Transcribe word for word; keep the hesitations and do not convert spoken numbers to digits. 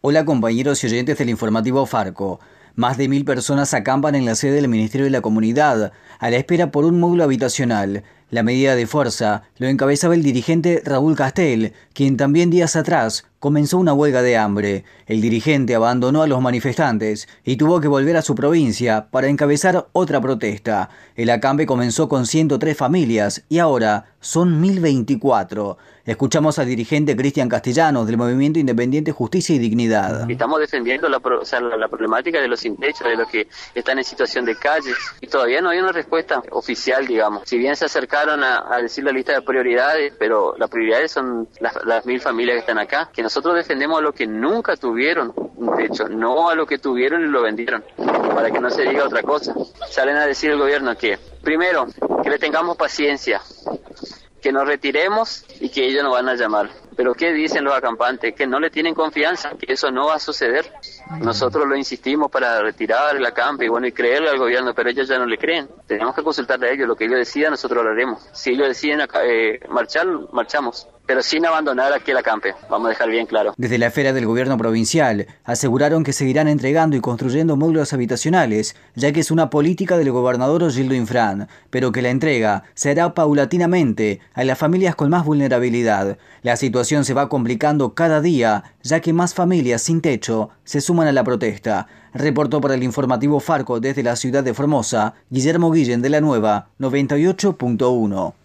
Hola compañeros y oyentes del informativo Farco. Más de mil personas acampan en la sede del Ministerio de la Comunidad, a la espera por un módulo habitacional. La medida de fuerza lo encabezaba el dirigente Raúl Castel, quien también días atrás comenzó una huelga de hambre. El dirigente abandonó a los manifestantes y tuvo que volver a su provincia para encabezar otra protesta. El acampe comenzó con ciento tres familias y ahora son mil veinticuatro. Escuchamos al dirigente Cristian Castellanos del Movimiento Independiente Justicia y Dignidad. Estamos defendiendo la, o sea, la, la problemática de los sin techo, de los que están en situación de calle, y todavía no hay una respuesta oficial, digamos. Si bien se acercaron a, a decir la lista de prioridades, pero las prioridades son las, las mil familias que están acá, que nosotros defendemos a los que nunca tuvieron un techo, no a los que tuvieron y lo vendieron, para que no se diga otra cosa. Salen a decir el gobierno que, primero, que le tengamos paciencia, que nos retiremos y que ellos nos van a llamar. Pero ¿qué dicen los acampantes? Que no le tienen confianza, que eso no va a suceder. Nosotros lo insistimos para retirar el acampe y bueno, y creerle al gobierno, pero ellos ya no le creen. Tenemos que consultarle a ellos, lo que ellos decidan nosotros lo haremos. Si ellos deciden eh, marchar, marchamos, pero sin abandonar aquel acampe, vamos a dejar bien claro. Desde la esfera del gobierno provincial aseguraron que seguirán entregando y construyendo módulos habitacionales, ya que es una política del gobernador Gildo Infran, pero que la entrega se hará paulatinamente a las familias con más vulnerabilidad. La situación se va complicando cada día, ya que más familias sin techo se suman a la protesta. Reportó para el informativo Farco desde la ciudad de Formosa, Guillermo Guillén de la Nueva, noventa y ocho punto uno.